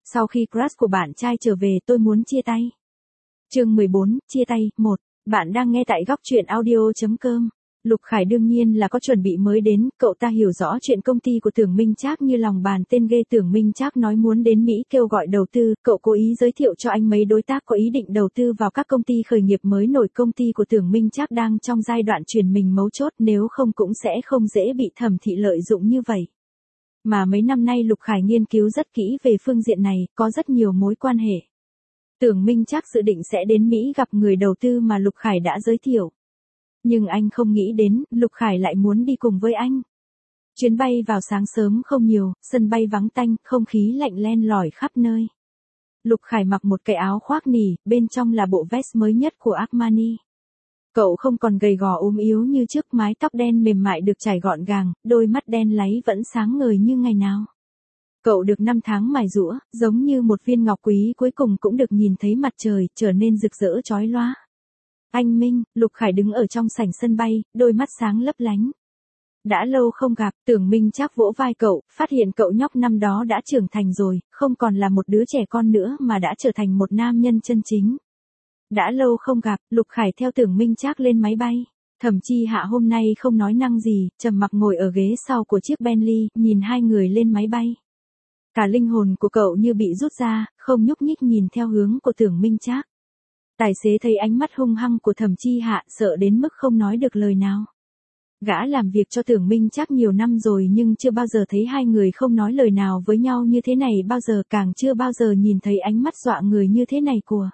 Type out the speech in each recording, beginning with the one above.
Sau khi crush của bạn trai trở về tôi muốn chia tay. Chương 14, chia tay, 1. Bạn đang nghe tại góc truyện audio.com. Lục Khải đương nhiên là có chuẩn bị mới đến, cậu ta hiểu rõ chuyện công ty của Tưởng Minh Trác như lòng bàn tên ghê. Tưởng Minh Trác nói muốn đến Mỹ kêu gọi đầu tư, cậu cố ý giới thiệu cho anh mấy đối tác có ý định đầu tư vào các công ty khởi nghiệp mới nổi. Công ty của Tưởng Minh Trác đang trong giai đoạn chuyển mình mấu chốt, nếu không cũng sẽ không dễ bị Thẩm Thị lợi dụng như vậy. Mà mấy năm nay Lục Khải nghiên cứu rất kỹ về phương diện này, có rất nhiều mối quan hệ. Tưởng Minh Trác dự định sẽ đến Mỹ gặp người đầu tư mà Lục Khải đã giới thiệu. Nhưng anh không nghĩ đến, Lục Khải lại muốn đi cùng với anh. Chuyến bay vào sáng sớm không nhiều, sân bay vắng tanh, không khí lạnh len lỏi khắp nơi. Lục Khải mặc một cái áo khoác nỉ, bên trong là bộ vest mới nhất của Armani. Cậu không còn gầy gò ốm yếu như trước, mái tóc đen mềm mại được chải gọn gàng, đôi mắt đen láy vẫn sáng ngời như ngày nào. Cậu được 5 tháng mài giũa, giống như một viên ngọc quý cuối cùng cũng được nhìn thấy mặt trời, trở nên rực rỡ chói lóa. Anh Minh, Lục Khải đứng ở trong sảnh sân bay, đôi mắt sáng lấp lánh. Đã lâu không gặp, Tưởng Minh Trác vỗ vai cậu, phát hiện cậu nhóc năm đó đã trưởng thành rồi, không còn là một đứa trẻ con nữa mà đã trở thành một nam nhân chân chính. Đã lâu không gặp, Lục Khải theo Tưởng Minh Trác lên máy bay. Thẩm Chi Hạ hôm nay không nói năng gì, trầm mặc ngồi ở ghế sau của chiếc Bentley, nhìn hai người lên máy bay. Cả linh hồn của cậu như bị rút ra, không nhúc nhích nhìn theo hướng của Tưởng Minh Trác. Tài xế thấy ánh mắt hung hăng của Thẩm Chi Hạ, sợ đến mức không nói được lời nào. Gã làm việc cho Tưởng Minh Trác nhiều năm rồi nhưng chưa bao giờ thấy hai người không nói lời nào với nhau như thế này bao giờ, càng chưa bao giờ nhìn thấy ánh mắt dọa người như thế này của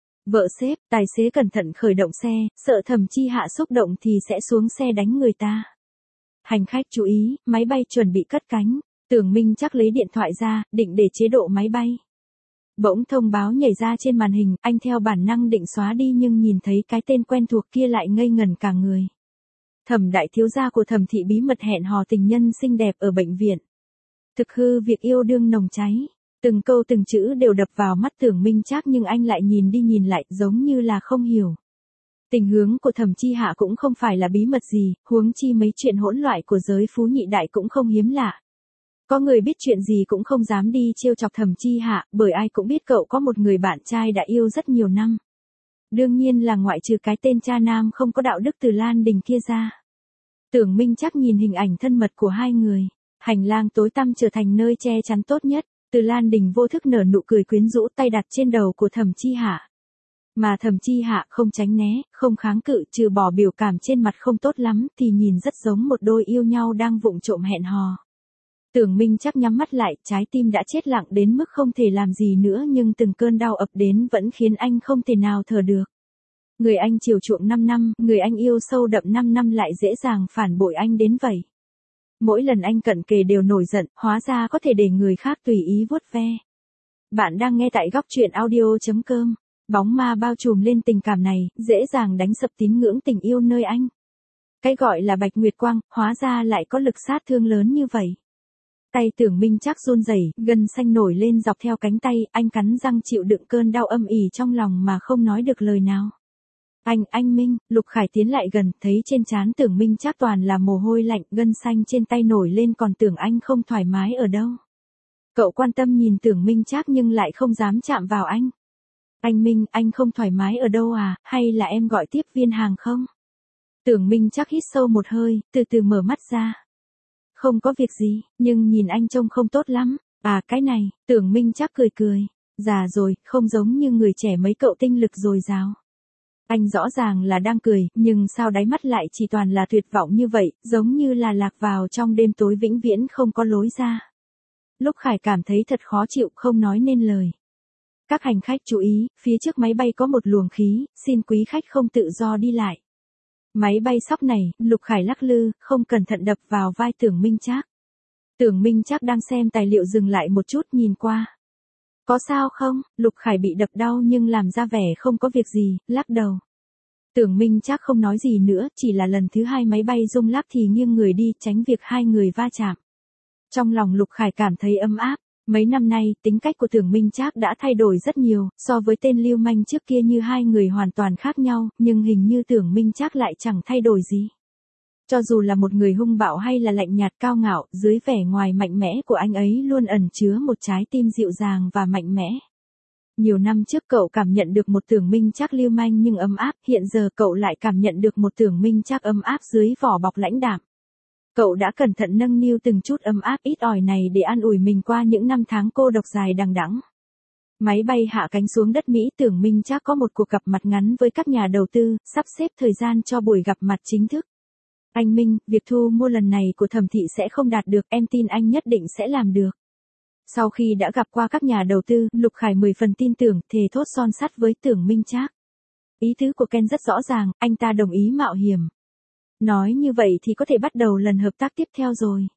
vợ sếp. Tài xế cẩn thận khởi động xe, sợ Thẩm Chi Hạ xúc động thì sẽ xuống xe đánh người ta. Hành khách chú ý, máy bay chuẩn bị cất cánh. Tưởng Minh Trác lấy điện thoại ra, định để chế độ máy bay. Bỗng thông báo nhảy ra trên màn hình, anh theo bản năng định xóa đi nhưng nhìn thấy cái tên quen thuộc kia lại ngây ngẩn cả người. Thẩm đại thiếu gia của Thẩm Thị bí mật hẹn hò tình nhân xinh đẹp ở bệnh viện. Thực hư việc yêu đương nồng cháy. Từng câu từng chữ đều đập vào mắt Tưởng Minh Trác nhưng anh lại nhìn đi nhìn lại giống như là không hiểu. Tình hướng của Thẩm Chi Hạ cũng không phải là bí mật gì, huống chi mấy chuyện hỗn loạn của giới phú nhị đại cũng không hiếm lạ. Có người biết chuyện gì cũng không dám đi trêu chọc Thẩm Chi Hạ, bởi ai cũng biết cậu có một người bạn trai đã yêu rất nhiều năm. Đương nhiên là ngoại trừ cái tên cha nam không có đạo đức Từ Lan Đình kia ra. Tưởng Minh Trác nhìn hình ảnh thân mật của hai người. Hành lang tối tăm trở thành nơi che chắn tốt nhất. Từ Lan Đình vô thức nở nụ cười quyến rũ, tay đặt trên đầu của Thẩm Chi Hạ. Mà Thẩm Chi Hạ không tránh né, không kháng cự, trừ bỏ biểu cảm trên mặt không tốt lắm thì nhìn rất giống một đôi yêu nhau đang vụng trộm hẹn hò. Tưởng Minh Trác nhắm mắt lại, trái tim đã chết lặng đến mức không thể làm gì nữa nhưng từng cơn đau ập đến vẫn khiến anh không thể nào thở được. Người anh chiều chuộng 5 năm, người anh yêu sâu đậm 5 năm lại dễ dàng phản bội anh đến vậy. Mỗi lần anh cận kề đều nổi giận, hóa ra có thể để người khác tùy ý vuốt ve. Bạn đang nghe tại góc truyện audio.com. Bóng ma bao trùm lên tình cảm này, dễ dàng đánh sập tín ngưỡng tình yêu nơi anh. Cái gọi là Bạch Nguyệt Quang, hóa ra lại có lực sát thương lớn như vậy. Tay Tưởng Minh Trác run rẩy, gân xanh nổi lên dọc theo cánh tay, anh cắn răng chịu đựng cơn đau âm ỉ trong lòng mà không nói được lời nào. Anh Minh, Lục Khải tiến lại gần, thấy trên trán Tưởng Minh Trác toàn là mồ hôi lạnh, gân xanh trên tay nổi lên còn tưởng anh không thoải mái ở đâu. Cậu quan tâm nhìn Tưởng Minh Trác nhưng lại không dám chạm vào anh. Anh Minh, anh không thoải mái ở đâu à, hay là em gọi tiếp viên hàng không? Tưởng Minh Trác hít sâu một hơi, từ từ mở mắt ra. Không có việc gì, nhưng nhìn anh trông không tốt lắm. À cái này, Tưởng Minh Trác cười cười. Già rồi, không giống như người trẻ mấy, cậu tinh lực dồi dào. Anh rõ ràng là đang cười, nhưng sao đáy mắt lại chỉ toàn là tuyệt vọng như vậy, giống như là lạc vào trong đêm tối vĩnh viễn không có lối ra. Lục Khải cảm thấy thật khó chịu, không nói nên lời. Các hành khách chú ý, phía trước máy bay có một luồng khí, xin quý khách không tự do đi lại. Máy bay sóc này, Lục Khải lắc lư, không cẩn thận đập vào vai Tưởng Minh Trác. Tưởng Minh Trác đang xem tài liệu dừng lại một chút nhìn qua. Có sao không? Lục Khải bị đập đau nhưng làm ra vẻ không có việc gì, lắc đầu. Tưởng Minh Trác không nói gì nữa, chỉ là lần thứ hai máy bay rung lắc thì nghiêng người đi, tránh việc hai người va chạm. Trong lòng Lục Khải cảm thấy ấm áp. Mấy năm nay, tính cách của Tưởng Minh Trác đã thay đổi rất nhiều, so với tên lưu manh trước kia như hai người hoàn toàn khác nhau, nhưng hình như Tưởng Minh Trác lại chẳng thay đổi gì. Cho dù là một người hung bạo hay là lạnh nhạt cao ngạo, dưới vẻ ngoài mạnh mẽ của anh ấy luôn ẩn chứa một trái tim dịu dàng và mạnh mẽ. Nhiều năm trước cậu cảm nhận được một Tưởng Minh Trác lưu manh nhưng ấm áp, hiện giờ cậu lại cảm nhận được một Tưởng Minh Trác ấm áp dưới vỏ bọc lãnh đạm. Cậu đã cẩn thận nâng niu từng chút ấm áp ít ỏi này để an ủi mình qua những năm tháng cô độc dài đằng đẵng. Máy bay hạ cánh xuống đất Mỹ, Tưởng Minh Trác có một cuộc gặp mặt ngắn với các nhà đầu tư, sắp xếp thời gian cho buổi gặp mặt chính thức. Anh Minh, việc thu mua lần này của Thẩm thị sẽ không đạt được, em tin anh nhất định sẽ làm được. Sau khi đã gặp qua các nhà đầu tư, Lục Khải 10 phần tin tưởng, thề thốt son sắt với Tưởng Minh Trác. Ý tứ của Ken rất rõ ràng, anh ta đồng ý mạo hiểm. Nói như vậy thì có thể bắt đầu lần hợp tác tiếp theo rồi.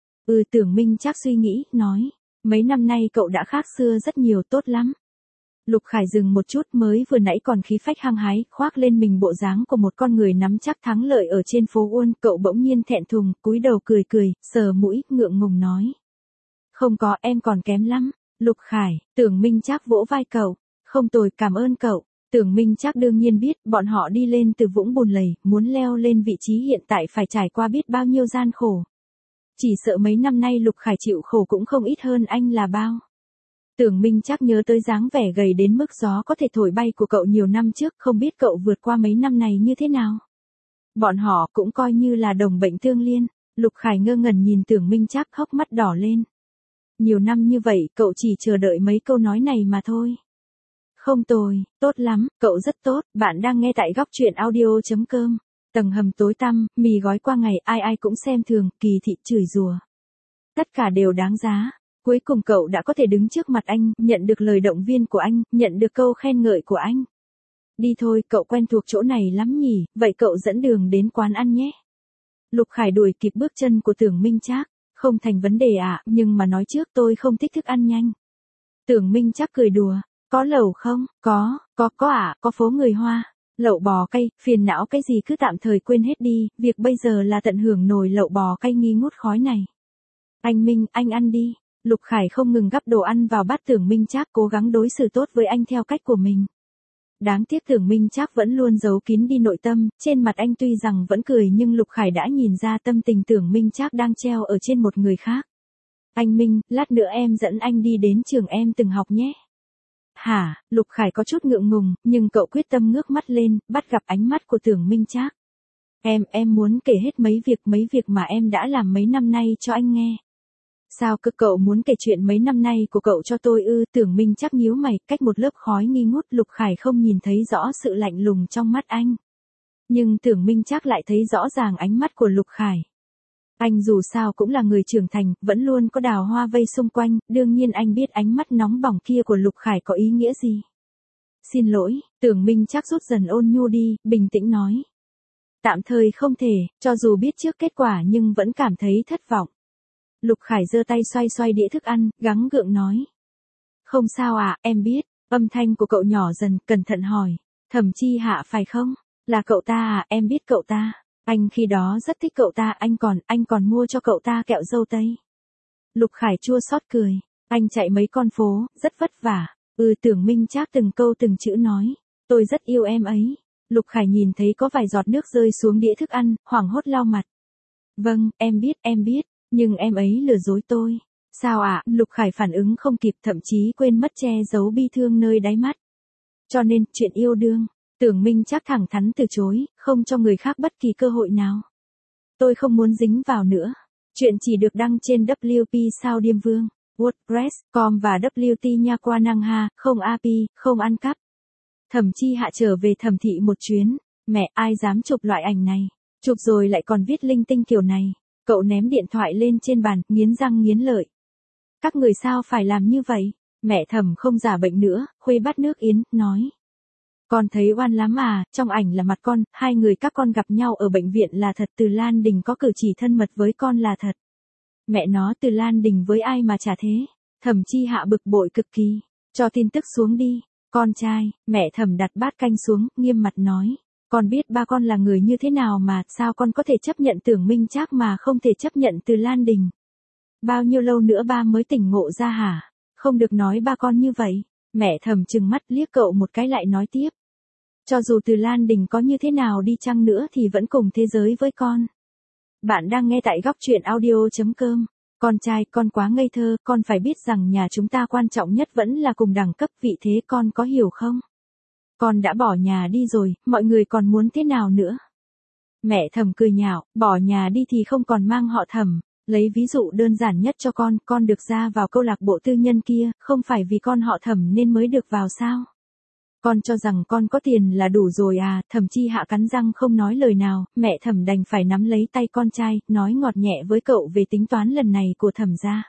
Tưởng Minh Trác suy nghĩ, nói. Mấy năm nay cậu đã khác xưa rất nhiều, tốt lắm. Lục Khải dừng một chút, mới vừa nãy còn khí phách hăng hái, khoác lên mình bộ dáng của một con người nắm chắc thắng lợi ở trên phố Uôn, cậu bỗng nhiên thẹn thùng, cúi đầu cười cười, sờ mũi, ngượng ngùng nói. Không có, em còn kém lắm. Lục Khải, Tưởng Minh Trác vỗ vai cậu. Không tồi, cảm ơn cậu. Tưởng Minh Trác đương nhiên biết, bọn họ đi lên từ vũng bùn lầy, muốn leo lên vị trí hiện tại phải trải qua biết bao nhiêu gian khổ. Chỉ sợ mấy năm nay Lục Khải chịu khổ cũng không ít hơn anh là bao. Tưởng Minh Trác nhớ tới dáng vẻ gầy đến mức gió có thể thổi bay của cậu nhiều năm trước, không biết cậu vượt qua mấy năm này như thế nào. Bọn họ cũng coi như là đồng bệnh tương liên. Lục Khải ngơ ngẩn nhìn Tưởng Minh Trác, hốc mắt đỏ lên. Nhiều năm như vậy, cậu chỉ chờ đợi mấy câu nói này mà thôi. Không tồi, tốt lắm, cậu rất tốt, bạn đang nghe tại góc truyện audio.com. Tầng hầm tối tăm, mì gói qua ngày, ai ai cũng xem thường, kỳ thị chửi rủa. Tất cả đều đáng giá. Cuối cùng cậu đã có thể đứng trước mặt anh, nhận được lời động viên của anh, nhận được câu khen ngợi của anh. Đi thôi, cậu quen thuộc chỗ này lắm nhỉ, vậy cậu dẫn đường đến quán ăn nhé. Lục Khải đuổi kịp bước chân của Tưởng Minh Trác. Không thành vấn đề ạ, nhưng mà nói trước tôi không thích thức ăn nhanh. Tưởng Minh Trác cười đùa. Có lẩu không? Có ạ, có phố người Hoa. Lẩu bò cay, phiền não cái gì cứ tạm thời quên hết đi, việc bây giờ là tận hưởng nồi lẩu bò cay nghi ngút khói này. Anh Minh, anh ăn đi. Lục Khải không ngừng gắp đồ ăn vào bát Tưởng Minh Trác, cố gắng đối xử tốt với anh theo cách của mình. Đáng tiếc Tưởng Minh Trác vẫn luôn giấu kín đi nội tâm, trên mặt anh tuy rằng vẫn cười nhưng Lục Khải đã nhìn ra tâm tình Tưởng Minh Trác đang treo ở trên một người khác. Anh Minh, lát nữa em dẫn anh đi đến trường em từng học nhé. Hả? Lục Khải có chút ngượng ngùng, nhưng cậu quyết tâm ngước mắt lên, bắt gặp ánh mắt của Tưởng Minh Trác. Em muốn kể hết mấy việc mà em đã làm mấy năm nay cho anh nghe. Sao cơ, cậu muốn kể chuyện mấy năm nay của cậu cho tôi ư? Tưởng Minh Trác nhíu mày, cách một lớp khói nghi ngút, Lục Khải không nhìn thấy rõ sự lạnh lùng trong mắt anh. Nhưng Tưởng Minh Trác lại thấy rõ ràng ánh mắt của Lục Khải. Anh dù sao cũng là người trưởng thành, vẫn luôn có đào hoa vây xung quanh, đương nhiên anh biết ánh mắt nóng bỏng kia của Lục Khải có ý nghĩa gì. Xin lỗi, Tưởng Minh Trác rút dần ôn nhu đi, bình tĩnh nói. Tạm thời không thể, cho dù biết trước kết quả nhưng vẫn cảm thấy thất vọng. Lục Khải giơ tay xoay xoay đĩa thức ăn, gắng gượng nói. Không sao ạ, em biết. Âm thanh của cậu nhỏ dần, cẩn thận hỏi. Thẩm Chi Hạ phải không? Là cậu ta à, em biết cậu ta. Anh khi đó rất thích cậu ta, anh còn mua cho cậu ta kẹo dâu tây. Lục Khải chua xót cười. Anh chạy mấy con phố, rất vất vả. Tưởng Minh Trác từng câu từng chữ nói. Tôi rất yêu em ấy. Lục Khải nhìn thấy có vài giọt nước rơi xuống đĩa thức ăn, hoảng hốt lau mặt. Vâng, em biết. Nhưng em ấy lừa dối tôi. Sao ạ? Lục Khải phản ứng không kịp, thậm chí quên mất che giấu bi thương nơi đáy mắt. Cho nên, chuyện yêu đương, Tưởng Minh Trác thẳng thắn từ chối, không cho người khác bất kỳ cơ hội nào. Tôi không muốn dính vào nữa. Chuyện chỉ được đăng trên WP Sao Diêm Vương, WordPress.com và WT Nha Qua Năng Ha, không API, không ăn cắp. Thẩm Chi Hạ trở về Thẩm thị một chuyến. Mẹ, ai dám chụp loại ảnh này? Chụp rồi lại còn viết linh tinh kiểu này. Cậu ném điện thoại lên trên bàn, nghiến răng nghiến lợi. Các người sao phải làm như vậy? Mẹ Thẩm không giả bệnh nữa, khuấy bát nước yến, nói. Con thấy oan lắm à, trong ảnh là mặt con, hai người các con gặp nhau ở bệnh viện là thật, Từ Lan Đình có cử chỉ thân mật với con là thật. Mẹ nó, Từ Lan Đình với ai mà chả thế? Thẩm Chi Hạ bực bội cực kỳ. Cho tin tức xuống đi. Con trai, mẹ Thẩm đặt bát canh xuống, nghiêm mặt nói. Con biết ba con là người như thế nào mà, sao con có thể chấp nhận Tưởng Minh Trác mà không thể chấp nhận Từ Lan Đình? Bao nhiêu lâu nữa ba mới tỉnh ngộ ra hả? Không được nói ba con như vậy. Mẹ Thẩm trừng mắt liếc cậu một cái lại nói tiếp. Cho dù Từ Lan Đình có như thế nào đi chăng nữa thì vẫn cùng thế giới với con. Bạn đang nghe tại góc truyện audio.com. Con trai, con quá ngây thơ, con phải biết rằng nhà chúng ta quan trọng nhất vẫn là cùng đẳng cấp vị thế, con có hiểu không? Con đã bỏ nhà đi rồi, mọi người còn muốn thế nào nữa? Mẹ Thẩm cười nhạo, bỏ nhà đi thì không còn mang họ Thẩm. Lấy ví dụ đơn giản nhất cho con được ra vào câu lạc bộ tư nhân kia, không phải vì con họ Thẩm nên mới được vào sao? Con cho rằng con có tiền là đủ rồi à? Thẩm Chi Hạ cắn răng không nói lời nào, mẹ Thẩm đành phải nắm lấy tay con trai, nói ngọt nhẹ với cậu về tính toán lần này của Thẩm gia.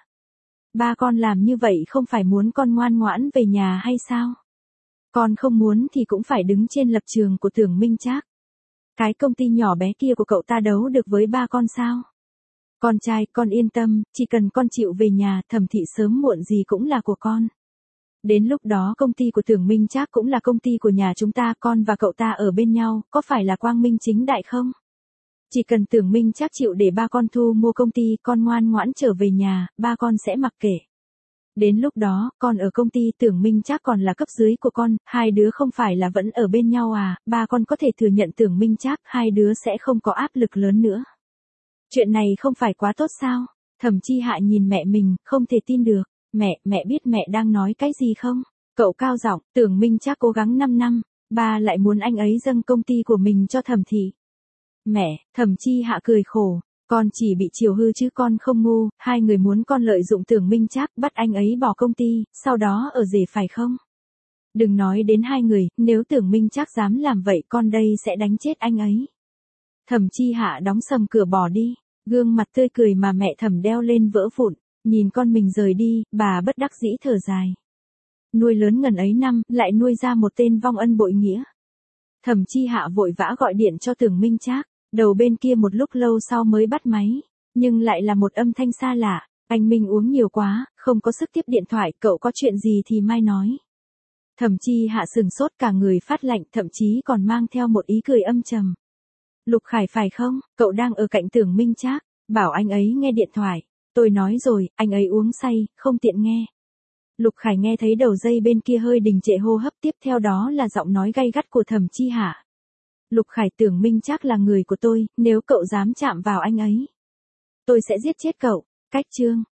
Ba con làm như vậy không phải muốn con ngoan ngoãn về nhà hay sao? Con không muốn thì cũng phải đứng trên lập trường của Tưởng Minh Trác. Cái công ty nhỏ bé kia của cậu ta đấu được với ba con sao? Con trai, con yên tâm, chỉ cần con chịu về nhà, Thẩm thị sớm muộn gì cũng là của con. Đến lúc đó công ty của Tưởng Minh Trác cũng là công ty của nhà chúng ta, con và cậu ta ở bên nhau, có phải là quang minh chính đại không? Chỉ cần Tưởng Minh Trác chịu để ba con thu mua công ty, con ngoan ngoãn trở về nhà, ba con sẽ mặc kệ. Đến lúc đó, con ở công ty Tưởng Minh Trác còn là cấp dưới của con, hai đứa không phải là vẫn ở bên nhau à? Ba con có thể thừa nhận Tưởng Minh Trác, hai đứa sẽ không có áp lực lớn nữa. Chuyện này không phải quá tốt sao? Thẩm Chi Hạ nhìn mẹ mình, không thể tin được. Mẹ biết mẹ đang nói cái gì không? Cậu cao giọng, Tưởng Minh Trác cố gắng 5 năm, ba lại muốn anh ấy dâng công ty của mình cho Thẩm thị. Mẹ, Thẩm Chi Hạ cười khổ, con chỉ bị chiều hư chứ con không ngu, hai người muốn con lợi dụng Tưởng Minh Trác bắt anh ấy bỏ công ty, sau đó ở rể phải không? Đừng nói đến hai người, nếu Tưởng Minh Trác dám làm vậy con đây sẽ đánh chết anh ấy. Thẩm Chi Hạ đóng sầm cửa bỏ đi, gương mặt tươi cười mà mẹ Thẩm đeo lên vỡ vụn. Nhìn con mình rời đi, bà bất đắc dĩ thở dài. Nuôi lớn ngần ấy năm, lại nuôi ra một tên vong ân bội nghĩa. Thẩm Chi Hạ vội vã gọi điện cho Tưởng Minh Trác, đầu bên kia một lúc lâu sau mới bắt máy, nhưng lại là một âm thanh xa lạ. Anh Minh uống nhiều quá, không có sức tiếp điện thoại, cậu có chuyện gì thì mai nói. Thẩm Chi Hạ sừng sốt cả người phát lạnh, thậm chí còn mang theo một ý cười âm trầm. Lục Khải phải không, cậu đang ở cạnh Tưởng Minh Trác, bảo anh ấy nghe điện thoại. Tôi nói rồi, anh ấy uống say, không tiện nghe. Lục Khải nghe thấy đầu dây bên kia hơi đình trệ hô hấp, tiếp theo đó là giọng nói gay gắt của Thẩm Chi Hạ. Lục Khải, Tưởng Minh Trác là người của tôi, nếu cậu dám chạm vào anh ấy, tôi sẽ giết chết cậu. Cách chương